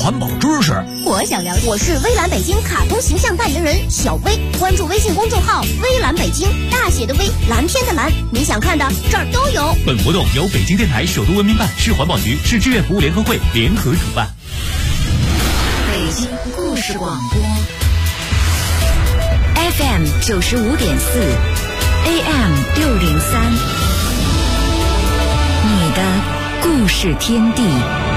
环保知识。 我想了解。我是微蓝北京卡通形象代言人小薇，关注微信公众号微蓝北京，大写的微，蓝天的蓝，你想看的这儿都有。 本活动由北京电台首都文明办、市环保局、市志愿服务联合会联合主办。 北京故事广播 FM 95.4 AM 603，你的故事天地。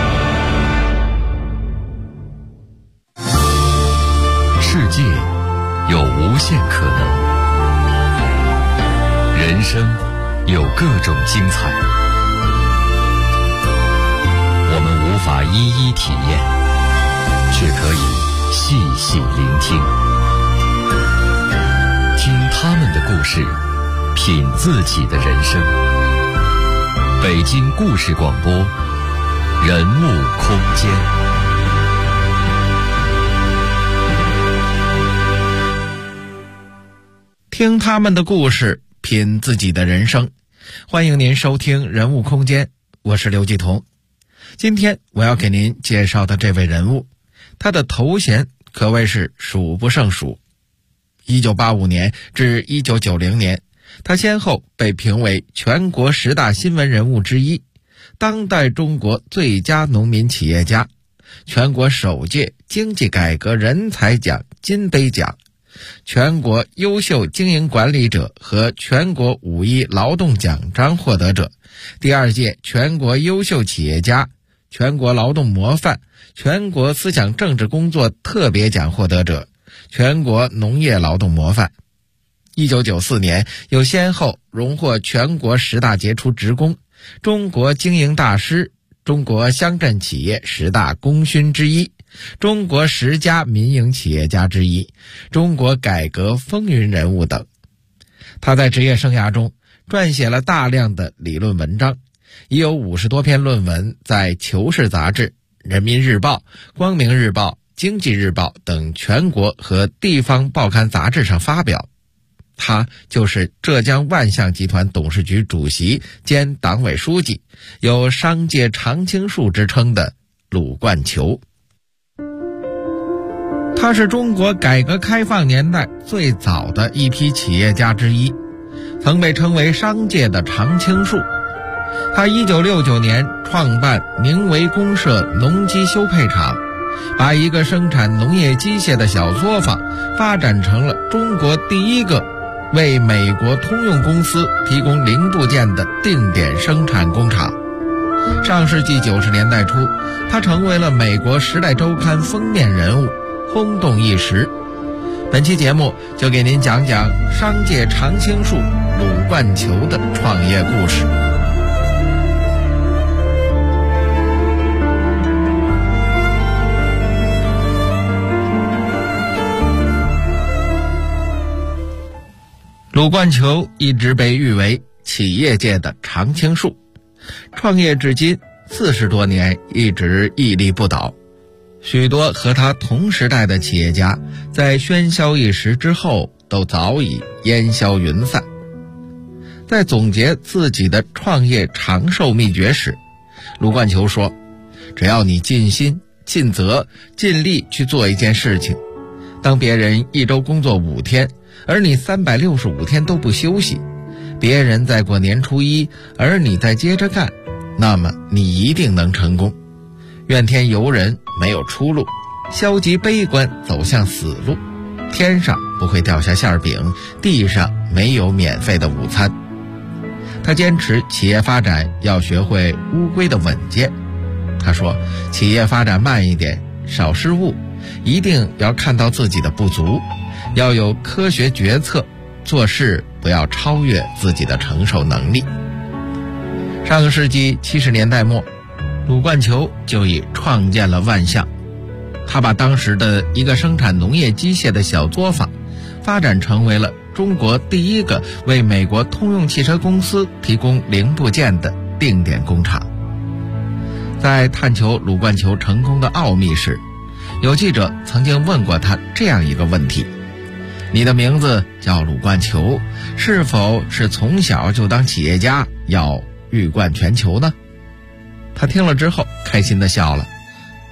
世界有无限可能，人生有各种精彩，我们无法一一体验，却可以细细聆听，听他们的故事，品自己的人生。北京故事广播，人物空间。 听他们的故事，品自己的人生。欢迎您收听人物空间，我是刘继彤。今天我要给您介绍的这位人物，他的头衔可谓是数不胜数。1985年至1990年，他先后被评为全国10大新闻人物之一，当代中国最佳农民企业家，全国首届经济改革人才奖金杯奖，全国优秀经营管理者和全国5·1劳动奖章获得者，第2届全国优秀企业家、全国劳动模范、全国思想政治工作特别奖获得者，全国农业劳动模范。1994年又先后荣获全国10大杰出职工、中国经营大师、中国乡镇企业10大功勋之一、中国10佳民营企业家之一、中国改革风云人物等。他在职业生涯中撰写了大量的理论文章，已有50多篇论文在《求是》杂志、人民日报、光明日报、经济日报等全国和地方报刊杂志上发表。他就是浙江万象集团董事局主席兼党委书记，有商界常青树之称的鲁冠球。他是中国改革开放年代最早的一批企业家之一，曾被称为商界的常青树。他1969年创办宁维公社农机修配厂，把一个生产农业机械的小作坊发展成了中国第一个为美国通用公司提供零部件的定点生产工厂。上世纪90年代初，他成为了美国《时代周刊》封面人物，轰动一时。本期节目就给您讲讲商界常青树鲁冠球的创业故事。鲁冠球一直被誉为企业界的常青树，创业至今40多年，一直屹立不倒。许多和他同时代的企业家在喧嚣一时之后都早已烟消云散。在总结自己的创业长寿秘诀时，鲁冠球说，只要你尽心尽责尽力去做一件事情，当别人一周工作5天，而你365天都不休息，别人在过年初一，而你在接着干，那么你一定能成功。怨天尤人没有出路，消极悲观走向死路。天上不会掉下馅饼，地上没有免费的午餐。他坚持企业发展要学会乌龟的稳健。他说，企业发展慢一点，少失误，一定要看到自己的不足，要有科学决策，做事不要超越自己的承受能力。上个世纪70年代末，鲁冠球就已创建了万象。他把当时的一个生产农业机械的小作坊发展成为了中国第一个为美国通用汽车公司提供零部件的定点工厂。在探求鲁冠球成功的奥秘时，有记者曾经问过他这样一个问题：你的名字叫鲁冠球，是否是从小就当企业家，要誉冠全球呢？他听了之后开心地笑了，不，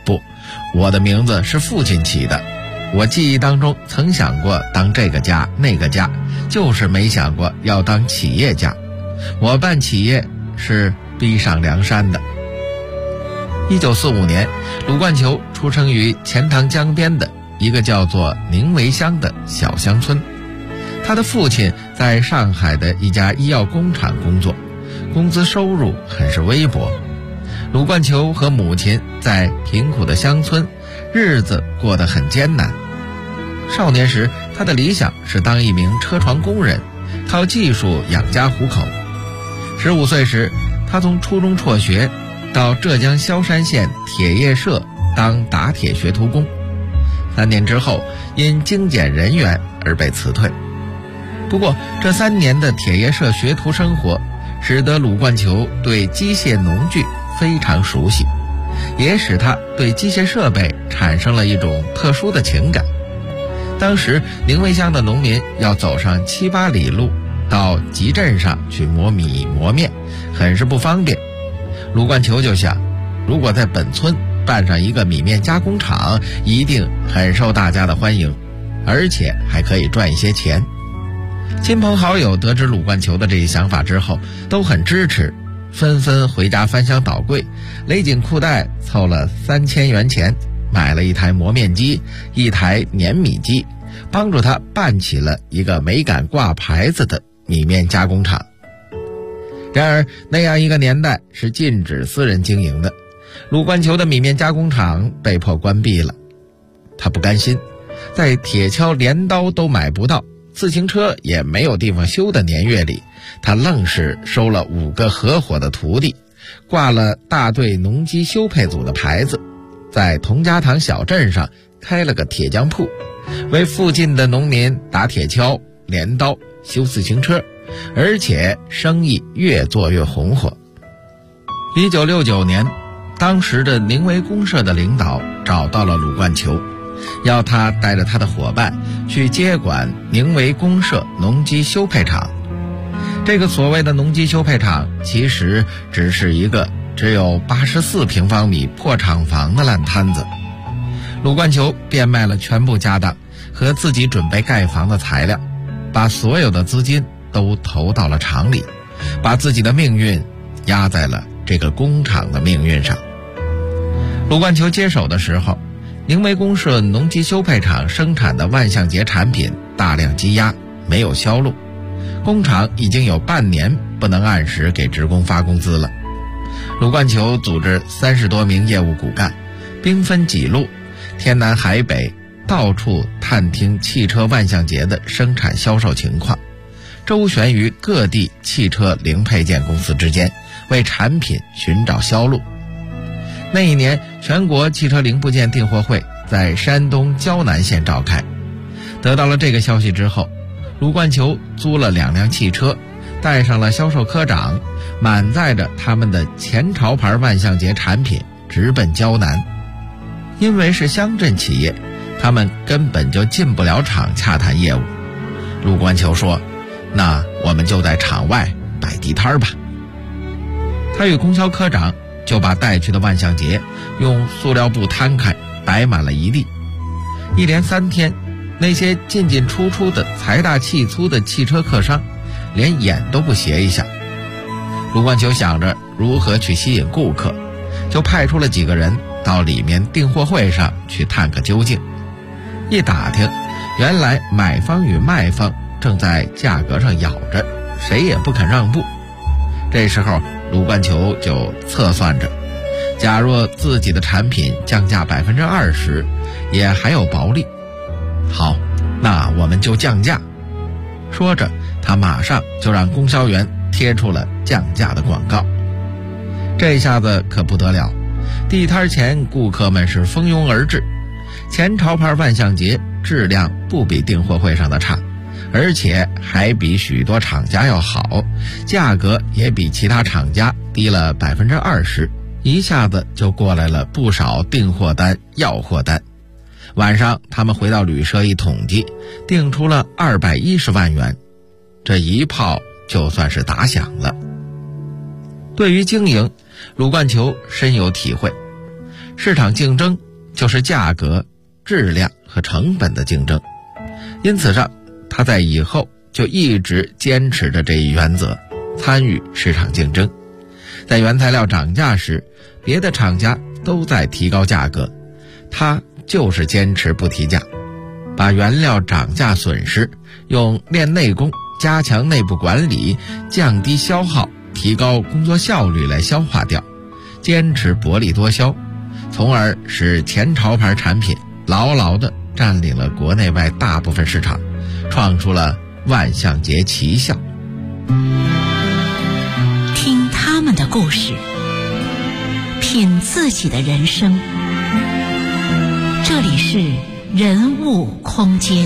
我的名字是父亲起的，我记忆当中曾想过当这个家那个家，就是没想过要当企业家。我办企业是逼上梁山的。1945年，鲁冠球出生于钱塘江边的一个叫做宁围乡的小乡村。他的父亲在上海的一家医药工厂工作，工资收入很是微薄。鲁冠球和母亲在贫苦的乡村，日子过得很艰难。少年时，他的理想是当一名车床工人，靠技术养家糊口。15岁时，他从初中辍学，到浙江萧山县铁业社当打铁学徒工。3年之后，因精简人员而被辞退。不过，这3年的铁业社学徒生活，使得鲁冠球对机械农具非常熟悉，也使他对机械设备产生了一种特殊的情感。当时宁围乡的农民要走上7、8里路到集镇上去磨米磨面，很是不方便。鲁冠球就想，如果在本村办上一个米面加工厂，一定很受大家的欢迎，而且还可以赚一些钱。亲朋好友得知鲁冠球的这一想法之后，都很支持，纷纷回家翻箱倒柜，勒紧裤带凑了3000元钱，买了一台磨面机，一台碾米机，帮助他办起了一个没敢挂牌子的米面加工厂。然而那样一个年代是禁止私人经营的，鲁冠球的米面加工厂被迫关闭了。他不甘心，在铁锹镰刀都买不到，自行车也没有地方修的年月里，他愣是收了5个合伙的徒弟，挂了大队农机修配组的牌子，在童家塘小镇上开了个铁匠铺，为附近的农民打铁锹、镰刀、修自行车，而且生意越做越红火。1969年，当时的宁围公社的领导找到了鲁冠球，要他带着他的伙伴去接管宁围公社农机修配厂。这个所谓的农机修配厂其实只是一个只有84平方米破厂房的烂摊子。鲁冠球变卖了全部家当和自己准备盖房的材料，把所有的资金都投到了厂里，把自己的命运压在了这个工厂的命运上。鲁冠球接手的时候，宁围公社农机修配厂生产的万向节产品大量积压，没有销路，工厂已经有半年不能按时给职工发工资了。鲁冠球组织30多名业务骨干，兵分几路，天南海北，到处探听汽车万向节的生产销售情况，周旋于各地汽车零配件公司之间，为产品寻找销路。那一年，全国汽车零部件订货会在山东胶南县召开。得到了这个消息之后，鲁冠球租了2辆汽车，带上了销售科长，满载着他们的前朝牌万向节产品，直奔胶南。因为是乡镇企业，他们根本就进不了厂洽谈业务。鲁冠球说，那我们就在厂外摆地摊吧。他与供销科长就把带去的万向节用塑料布摊开，摆满了一地。一连3天，那些进进出出的财大气粗的汽车客商连眼都不斜一下。鲁冠球想着如何去吸引顾客，就派出了几个人到里面订货会上去探个究竟。一打听，原来买方与卖方正在价格上咬着，谁也不肯让步。这时候鲁冠球就测算着，假若自己的产品降价20%，也还有薄利。好，那我们就降价。说着，他马上就让供销员贴出了降价的广告。这下子可不得了，地摊前顾客们是蜂拥而至。前朝牌万向节质量不比订货会上的差，而且还比许多厂家要好，价格也比其他厂家低了20%，一下子就过来了不少订货单、要货单。晚上他们回到旅社一统计，订出了210万元，这一炮就算是打响了。对于经营，鲁冠球深有体会，市场竞争就是价格、质量和成本的竞争。因此上，他在以后就一直坚持着这一原则，参与市场竞争。在原材料涨价时，别的厂家都在提高价格，他就是坚持不提价，把原料涨价损失用练内功、加强内部管理、降低消耗、提高工作效率来消化掉，坚持薄利多销，从而使前潮牌产品牢牢地占领了国内外大部分市场，创出了万象节奇效。 听他们的故事，品自己的人生。这里是人物空间。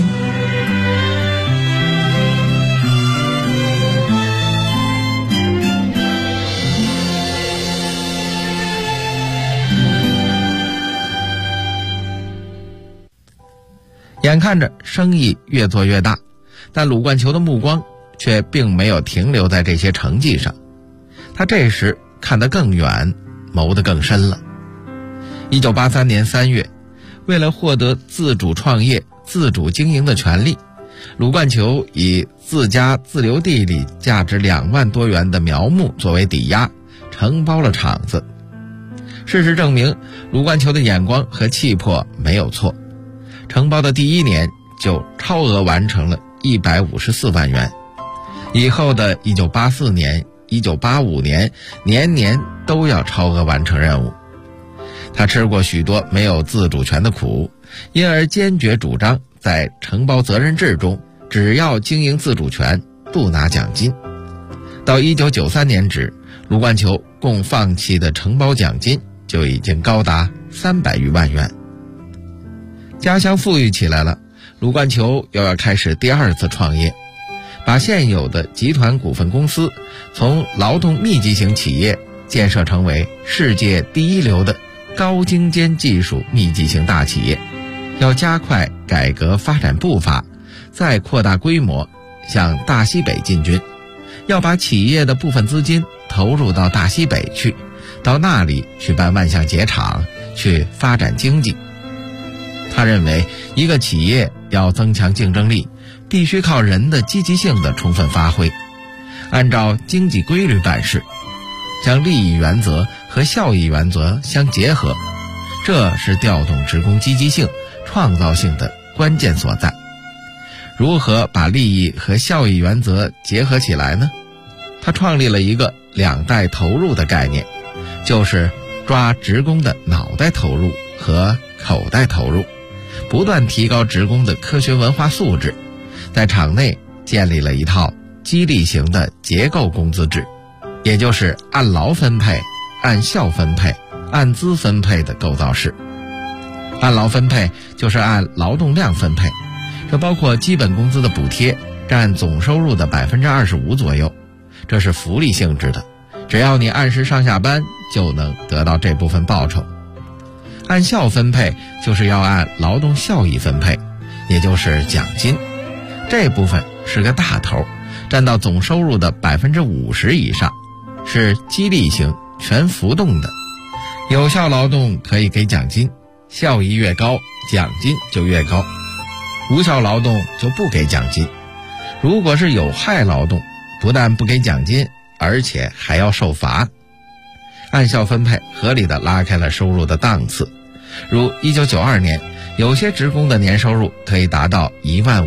眼看着生意越做越大，但鲁冠球的目光却并没有停留在这些成绩上，他这时看得更远，谋得更深了。1983年3月，为了获得自主创业、自主经营的权利，鲁冠球以自家自留地里价值2万多元的苗木作为抵押，承包了厂子。事实证明，鲁冠球的眼光和气魄没有错，承包的第1年就超额完成了154万元，以后的1984年、1985年年年都要超额完成任务。他吃过许多没有自主权的苦，因而坚决主张在承包责任制中，只要经营自主权，不拿奖金。到1993年止，鲁冠球共放弃的承包奖金就已经高达300余万元。家乡富裕起来了，鲁冠球又要开始第2次创业，把现有的集团股份公司从劳动密集型企业建设成为世界第一流的高精尖技术密集型大企业，要加快改革发展步伐，再扩大规模，向大西北进军，要把企业的部分资金投入到大西北去，到那里去办万象节厂，去发展经济。他认为，一个企业要增强竞争力，必须靠人的积极性的充分发挥，按照经济规律办事，将利益原则和效益原则相结合，这是调动职工积极性、创造性的关键所在。如何把利益和效益原则结合起来呢？他创立了一个2代投入的概念，就是抓职工的脑袋投入和口袋投入，不断提高职工的科学文化素质，在厂内建立了一套激励型的结构工资制，也就是按劳分配、按效分配、按资分配的构造式。按劳分配就是按劳动量分配，这包括基本工资的补贴占总收入的 25% 左右，这是福利性质的，只要你按时上下班就能得到这部分报酬。按效分配就是要按劳动效益分配，也就是奖金，这部分是个大头，占到总收入的 50% 以上，是激励型全浮动的。有效劳动可以给奖金，效益越高，奖金就越高；无效劳动就不给奖金。如果是有害劳动，不但不给奖金，而且还要受罚。按效分配合理地拉开了收入的档次，如1992年，有些职工的年收入可以达到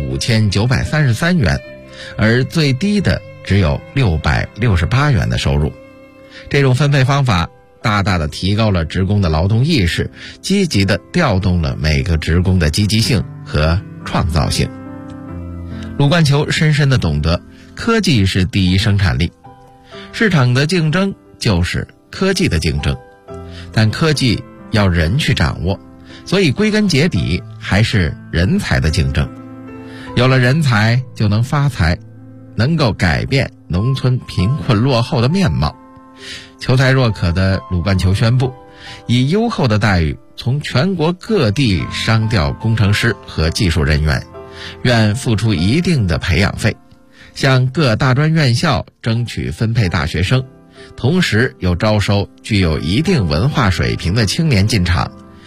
15933元，而最低的只有668元的收入。这种分配方法大大地提高了职工的劳动意识，积极地调动了每个职工的积极性和创造性。鲁冠球深深地懂得，科技是第一生产力，市场的竞争就是科技的竞争，但科技要人去掌握，所以归根结底还是人才的竞争。有了人才就能发财，能够改变农村贫困落后的面貌。求才若渴的鲁冠球宣布，以优厚的待遇从全国各地商调工程师和技术人员，愿付出一定的培养费，向各大专院校争取分配大学生，同时又招收具有一定文化水平的青年进厂，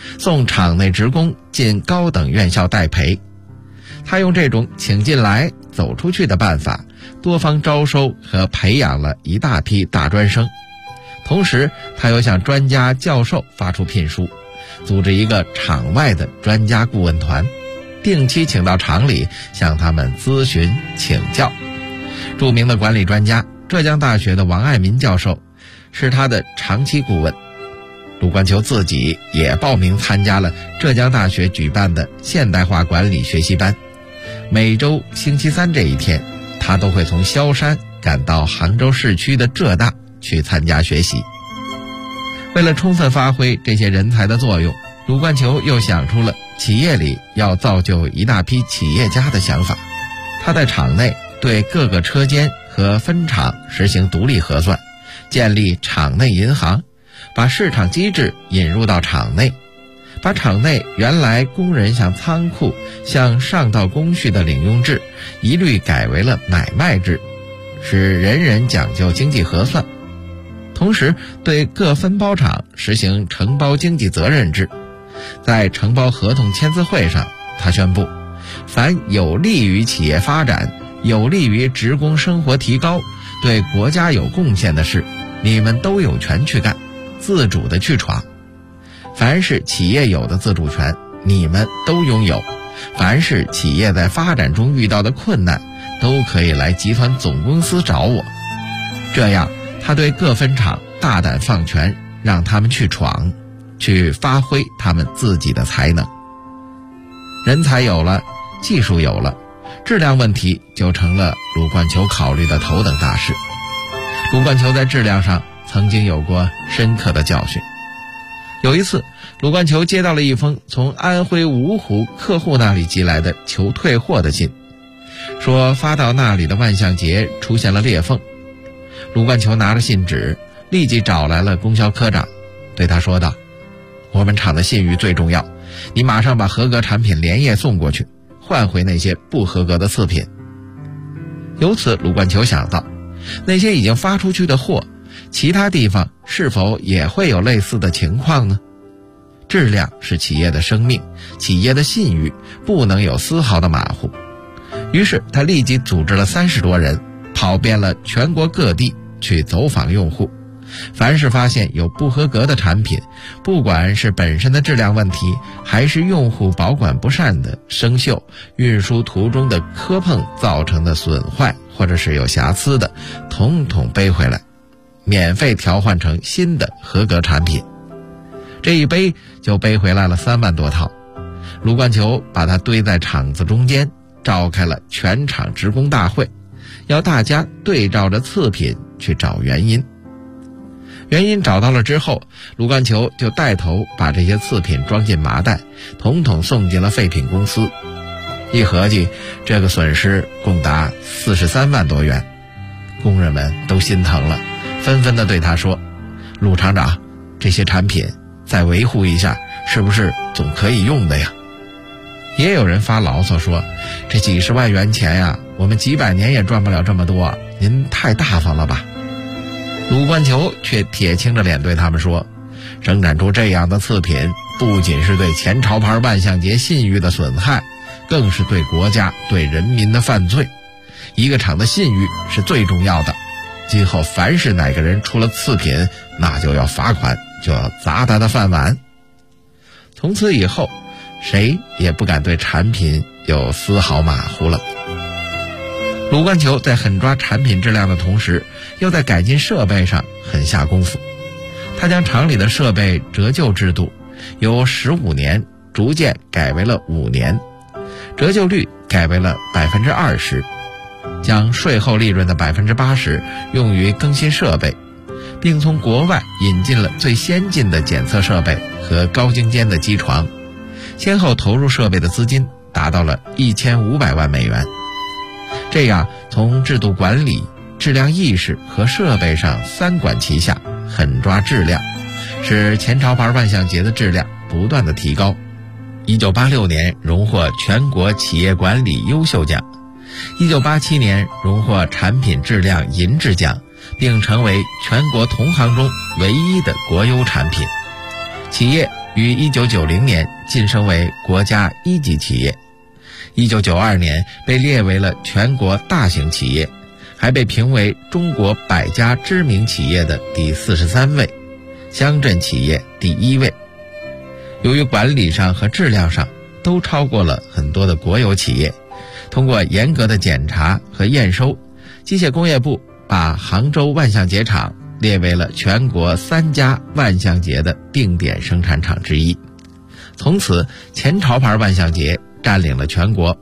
送场内职工进高等院校代培。他用这种请进来走出去的办法，多方招收和培养了一大批大专生。同时他又向专家教授发出聘书，组织一个场外的专家顾问团，定期请到厂里向他们咨询请教。著名的管理专家浙江大学的王爱民教授是他的长期顾问。卢冠球自己也报名参加了浙江大学举办的现代化管理学习班，每周星期三这一天，他都会从萧山赶到杭州市区的浙大去参加学习。为了充分发挥这些人才的作用，卢冠球又想出了企业里要造就一大批企业家的想法。他在厂内对各个车间和分厂实行独立核算，建立厂内银行，把市场机制引入到厂内，把厂内原来工人向仓库向上到工序的领用制一律改为了买卖制，使人人讲究经济核算。同时对各分包厂实行承包经济责任制。在承包合同签字会上，他宣布，凡有利于企业发展，有利于职工生活提高，对国家有贡献的事，你们都有权去干，自主的去闯。凡是企业有的自主权，你们都拥有。凡是企业在发展中遇到的困难，都可以来集团总公司找我。这样他对各分厂大胆放权，让他们去闯，去发挥他们自己的才能。人才有了，技术有了，质量问题就成了卢冠球考虑的头等大事。卢冠球在质量上曾经有过深刻的教训。有一次，卢冠球接到了一封从安徽芜湖客户那里寄来的求退货的信，说发到那里的万向节出现了裂缝。卢冠球拿着信纸，立即找来了供销科长，对他说道，我们厂的信誉最重要，你马上把合格产品连夜送过去，换回那些不合格的次品。由此卢冠球想到，那些已经发出去的货，其他地方是否也会有类似的情况呢？质量是企业的生命，企业的信誉不能有丝毫的马虎。于是他立即组织了30多人，跑遍了全国各地去走访用户。凡是发现有不合格的产品，不管是本身的质量问题，还是用户保管不善的生锈，运输途中的磕碰造成的损坏，或者是有瑕疵的，统统背回来，免费调换成新的合格产品。这一背就背回来了3万多套。卢冠球把它堆在厂子中间，召开了全厂职工大会，要大家对照着次品去找原因。原因找到了之后，卢冠球就带头把这些次品装进麻袋，统统送进了废品公司。一合计，这个损失共达43万多元。工人们都心疼了，纷纷地对他说，陆厂长，这些产品再维护一下，是不是总可以用的呀？也有人发牢骚说，这几十万元钱呀，我们几百年也赚不了这么多，您太大方了吧。卢冠球却铁青着脸对他们说，生产出这样的次品，不仅是对前潮牌万向节信誉的损害，更是对国家对人民的犯罪。一个厂的信誉是最重要的，今后凡是哪个人出了次品，那就要罚款，就要砸他的饭碗。从此以后，谁也不敢对产品有丝毫马虎了。卢冠球在狠抓产品质量的同时，又在改进设备上很下功夫。他将厂里的设备折旧制度由15年逐渐改为了5年，折旧率改为了 20%， 将税后利润的 80% 用于更新设备，并从国外引进了最先进的检测设备和高精尖的机床，先后投入设备的资金达到了1500万美元。这样从制度管理、质量意识和设备上3管齐下，狠抓质量，使前潮牌万向节的质量不断的提高。1986年荣获全国企业管理优秀奖，1987年荣获产品质量银质奖，并成为全国同行中唯一的国优产品。企业于1990年晋升为国家1级企业，1992年被列为了全国大型企业，还被评为中国100家知名企业的第43位，乡镇企业第1位。由于管理上和质量上都超过了很多的国有企业，通过严格的检查和验收，机械工业部把杭州万象节厂列为了全国3家万象节的定点生产厂之一。从此，前潮牌万象节占领了全国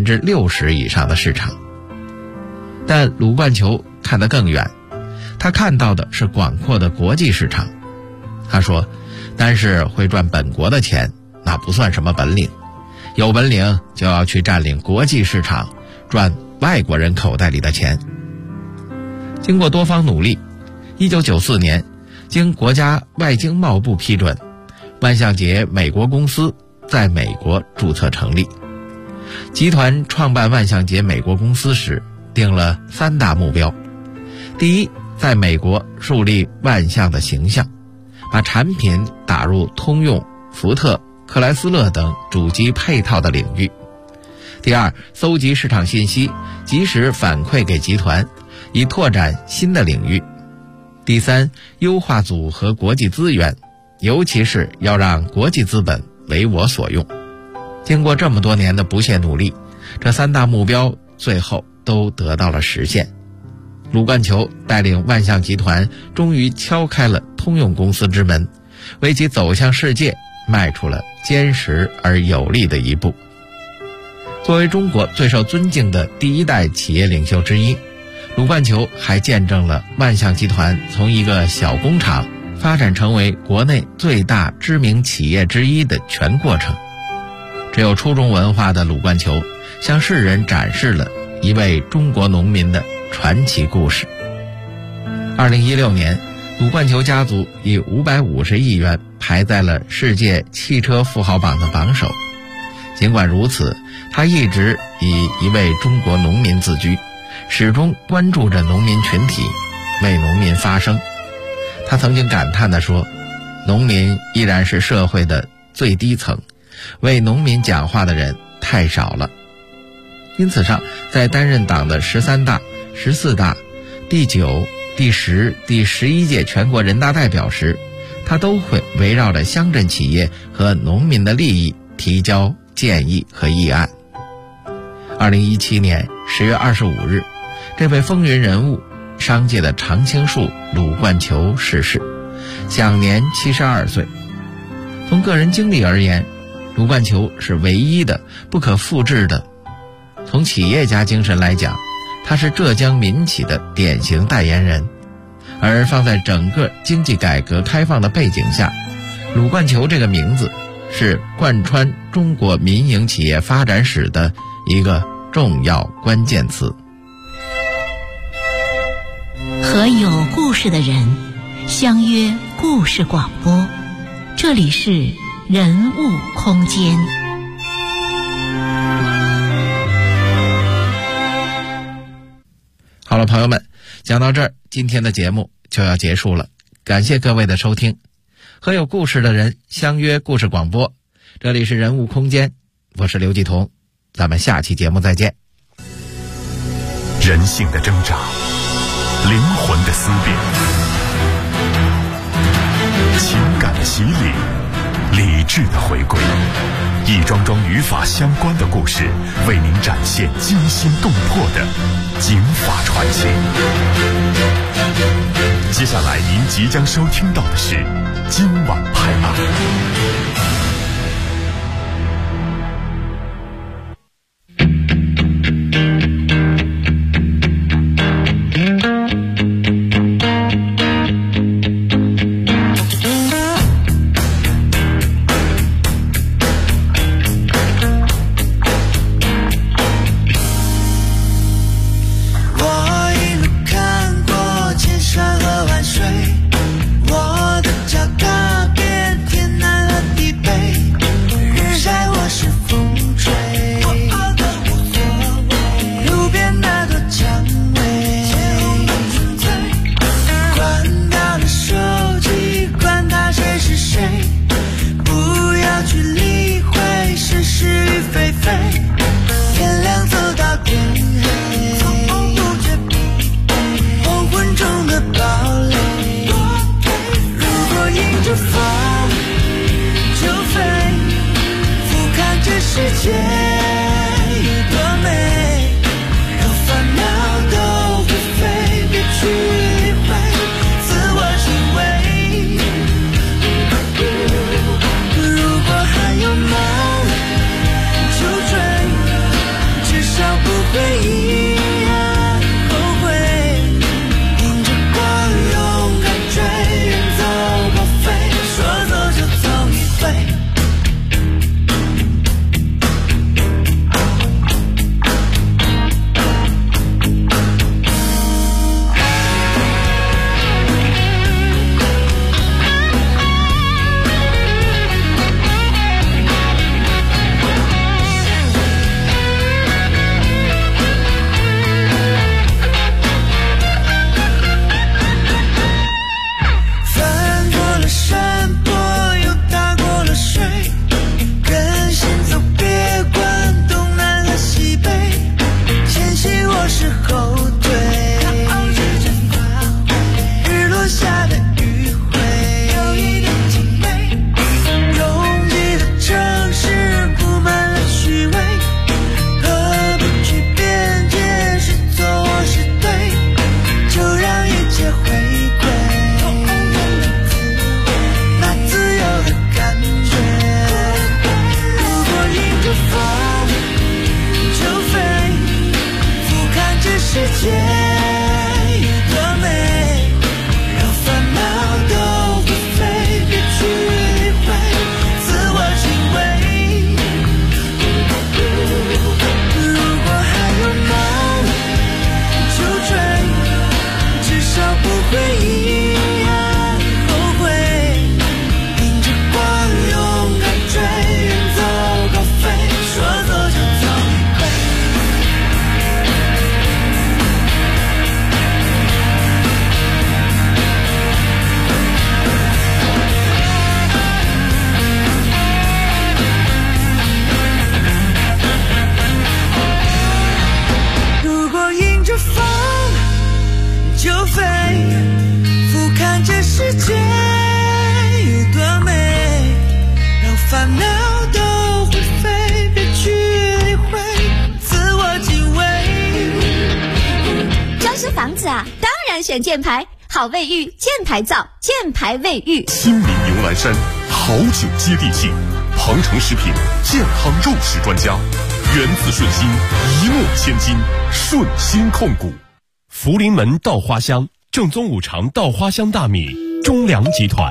60%以上的市场。但鲁冠球看得更远，他看到的是广阔的国际市场。他说，单是会赚本国的钱，那不算什么本领，有本领就要去占领国际市场，赚外国人口袋里的钱。经过多方努力，1994年经国家外经贸部批准，万象节美国公司在美国注册成立。集团创办万象节美国公司时定了3大目标：第一，在美国树立万象的形象，把产品打入通用、福特、克莱斯勒等主机配套的领域；第二，搜集市场信息，及时反馈给集团，以拓展新的领域；第三，优化组合国际资源，尤其是要让国际资本为我所用。经过这么多年的不懈努力，这3大目标最后都得到了实现。鲁冠球带领万象集团终于敲开了通用公司之门，为其走向世界迈出了坚实而有力的一步。作为中国最受尊敬的第一代企业领袖之一，鲁冠球还见证了万象集团从一个小工厂发展成为国内最大知名企业之一的全过程。只有初中文化的鲁冠球向世人展示了一位中国农民的传奇故事。2016年，鲁冠球家族以550亿元排在了世界汽车富豪榜的榜首。尽管如此，他一直以一位中国农民自居，始终关注着农民群体，为农民发声。他曾经感叹地说，农民依然是社会的最低层，为农民讲话的人太少了。因此上，在担任党的13大、14大、第9、第10、第11届全国人大代表时，他都会围绕着乡镇企业和农民的利益提交建议和议案。2017年10月25日，这位风云人物，商界的常青树鲁冠球逝世，享年72岁。从个人经历而言，鲁冠球是唯一的、不可复制的。从企业家精神来讲，他是浙江民企的典型代言人。而放在整个经济改革开放的背景下，鲁冠球这个名字是贯穿中国民营企业发展史的一个重要关键词。 和有故事的人相约故事广播，这里是人物空间。 好了，朋友们，讲到这儿，今天的节目就要结束了，感谢各位的收听。和有故事的人相约故事广播，这里是人物空间，我是刘继彤，咱们下期节目再见。 人性的挣扎，灵魂的思辨，情感的洗礼，理智的回归，一桩桩与法相关的故事，为您展现惊心动魄的警法传奇。接下来您即将收听到的是今晚拍案。 我的脚踏遍天南和地北。 界有多美，让烦恼都会飞，别去理会，自我敬畏。如果还有梦就追，至少不会遗憾后悔，迎着光勇敢追，远走高飞，说走就走一回。翻过了山坡，又踏过了水，跟心走，别管东南和西北，前行或是后退，日落下的余晖，有一点敬畏。拥挤的城市布满了虚伪，何不去边界，是错或是对，就让一切回归那自由的感觉。如果迎着风就飞，俯瞰这世界有多美，让烦恼都会飞，别去理会，自我敬畏。如果还有梦就追，至少不会遗憾后悔，迎着光勇敢追，远走高飞，说走就走一回。如果迎着风就飞，俯瞰这世界有多美，让烦恼都会飞，别去理会，自我敬畏。 装修房子啊，当然选箭牌，好卫浴，箭牌造，箭牌卫浴。 亲民迎兰山，好酒接地气，鹏程食品健康肉食专家，源自顺心，一诺千金，顺心控股。福临门稻花香，正宗五常稻花香大米，中粮集团。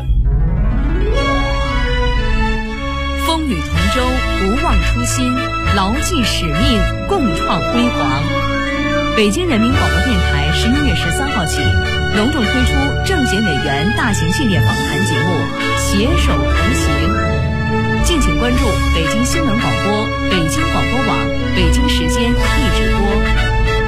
风雨同舟，不忘初心，牢记使命，共创辉煌。北京人民广播电台11月13号起，隆重推出政协委员大型系列访谈节目《携手同行》，敬请关注北京新闻广播、北京广播网、北京时间一直播。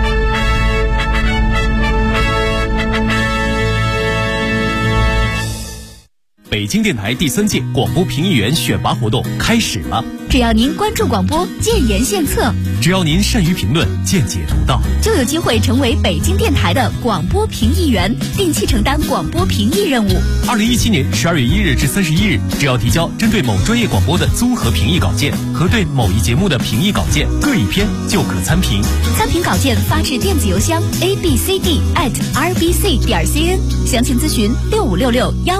北京电台第3届广播评议员选拔活动开始了。 只要您关注广播，建言献策， 只要您善于评论，见解独到， 就有机会成为北京电台的广播评议员，定期承担广播评议任务。 2017年12月1日至31日，只要提交针对某专业广播的综合评议稿件和对某一节目的评议稿件各一篇，就可参评。 参评稿件发至电子邮箱 abcd@rbc.cn，详情咨询6566